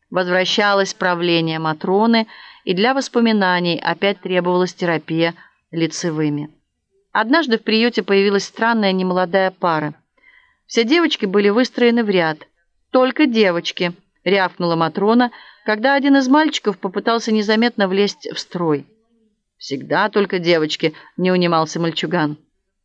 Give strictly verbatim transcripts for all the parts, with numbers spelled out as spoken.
Возвращалось правление Матроны, и для воспоминаний опять требовалась терапия лицевыми. Однажды в приюте появилась странная немолодая пара. Все девочки были выстроены в ряд. «Только девочки!» — рявкнула Матрона, когда один из мальчиков попытался незаметно влезть в строй. «Всегда только девочки», — не унимался мальчуган.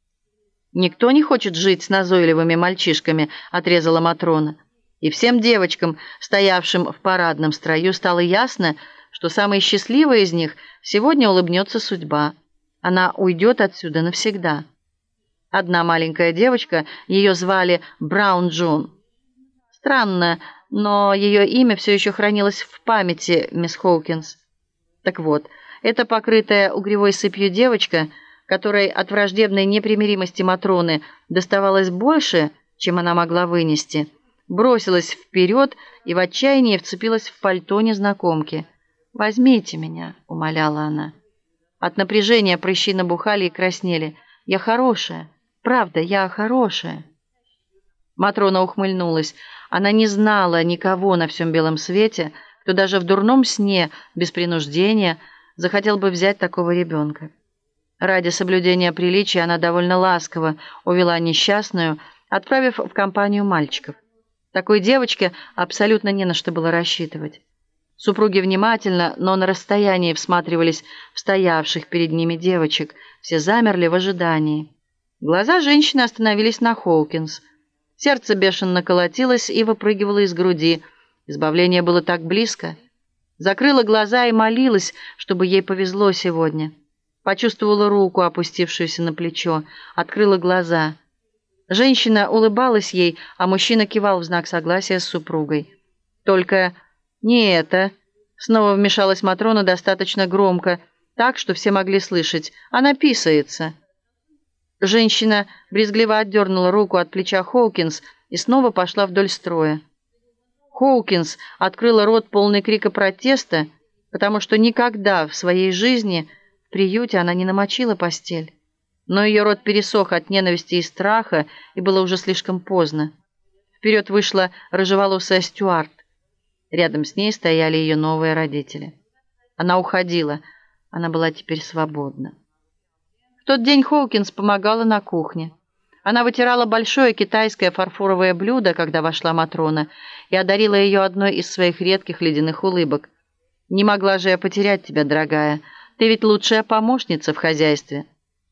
«Никто не хочет жить с назойливыми мальчишками», — отрезала Матрона. И всем девочкам, стоявшим в парадном строю, стало ясно, что самой счастливой из них сегодня улыбнется судьба. Она уйдет отсюда навсегда. Одна маленькая девочка, ее звали Браун Джун. Странно, но ее имя все еще хранилось в памяти мисс Хоукинс. Так вот, эта покрытая угревой сыпью девочка, которой от враждебной непримиримости Матроны доставалось больше, чем она могла вынести, бросилась вперед и в отчаянии вцепилась в пальто незнакомки. «Возьмите меня», — умоляла она. От напряжения прыщи набухали и краснели. «Я хорошая. Правда, я хорошая». Матрона ухмыльнулась. Она не знала никого на всем белом свете, кто даже в дурном сне, без принуждения, захотел бы взять такого ребенка. Ради соблюдения приличия она довольно ласково увела несчастную, отправив в компанию мальчиков. Такой девочке абсолютно не на что было рассчитывать. Супруги внимательно, но на расстоянии всматривались в стоявших перед ними девочек. Все замерли в ожидании. Глаза женщины остановились на Хоукинс. Сердце бешено колотилось и выпрыгивало из груди. Избавление было так близко. Закрыла глаза и молилась, чтобы ей повезло сегодня. Почувствовала руку, опустившуюся на плечо. Открыла глаза. Женщина улыбалась ей, а мужчина кивал в знак согласия с супругой. «Только не это!» Снова вмешалась Матрона достаточно громко, так, что все могли слышать. «Она писается!» Женщина брезгливо отдернула руку от плеча Хоукинс и снова пошла вдоль строя. Хоукинс открыла рот полный крика протеста, потому что никогда в своей жизни в приюте она не намочила постель. Но ее рот пересох от ненависти и страха, и было уже слишком поздно. Вперед вышла рыжеволосая Стюарт. Рядом с ней стояли ее новые родители. Она уходила. Она была теперь свободна. В тот день Хоукинс помогала на кухне. Она вытирала большое китайское фарфоровое блюдо, когда вошла Матрона, и одарила ее одной из своих редких ледяных улыбок. «Не могла же я потерять тебя, дорогая. Ты ведь лучшая помощница в хозяйстве».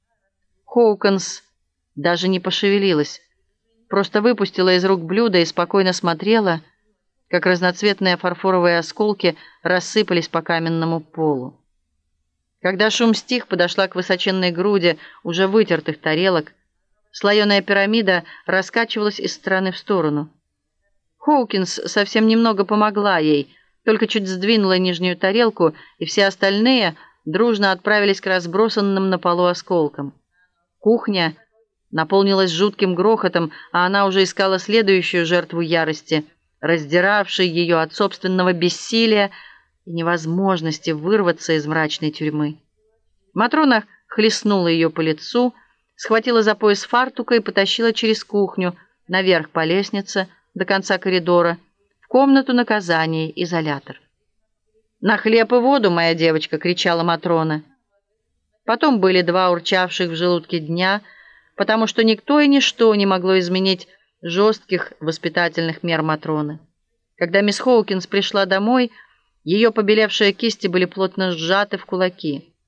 Хоукинс даже не пошевелилась, просто выпустила из рук блюдо и спокойно смотрела, как разноцветные фарфоровые осколки рассыпались по каменному полу. Когда шум стих, подошла к высоченной груди уже вытертых тарелок. Слоеная пирамида раскачивалась из стороны в сторону. Хоукинс совсем немного помогла ей, только чуть сдвинула нижнюю тарелку, и все остальные дружно отправились к разбросанным на полу осколкам. Кухня наполнилась жутким грохотом, а она уже искала следующую жертву ярости, раздиравшей ее от собственного бессилия и невозможности вырваться из мрачной тюрьмы. Матрона хлестнула ее по лицу, схватила за пояс фартука и потащила через кухню, наверх по лестнице, до конца коридора, в комнату наказаний, изолятор. «На хлеб и воду, моя девочка!» — кричала Матрона. Потом были два урчавших в желудке дня, потому что никто и ничто не могло изменить жестких воспитательных мер Матроны. Когда мисс Хоукинс пришла домой, ее побелевшие кисти были плотно сжаты в кулаки.